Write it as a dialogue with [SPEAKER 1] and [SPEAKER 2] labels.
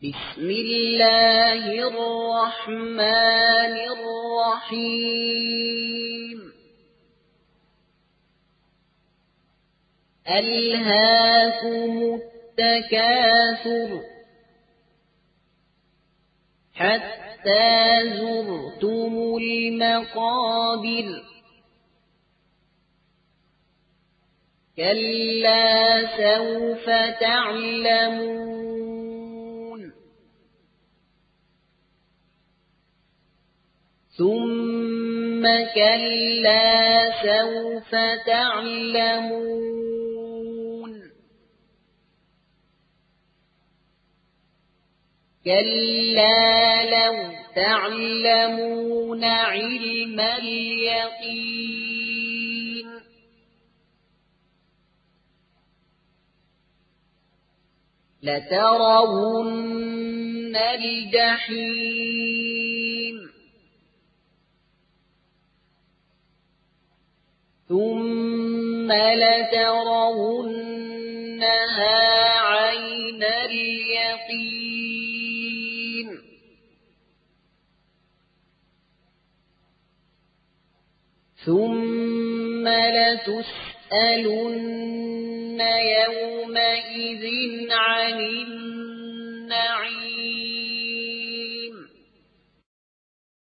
[SPEAKER 1] بسم الله الرحمن الرحيم ألهاكم التكاثر حتى زرتم المقابر كلا سوف تعلمون ثم كلا سوف تعلمون كلا لو تعلمون علم اليقين لترون الجحيم ثم لترونها عين اليقين ثم لتسألن يومئذ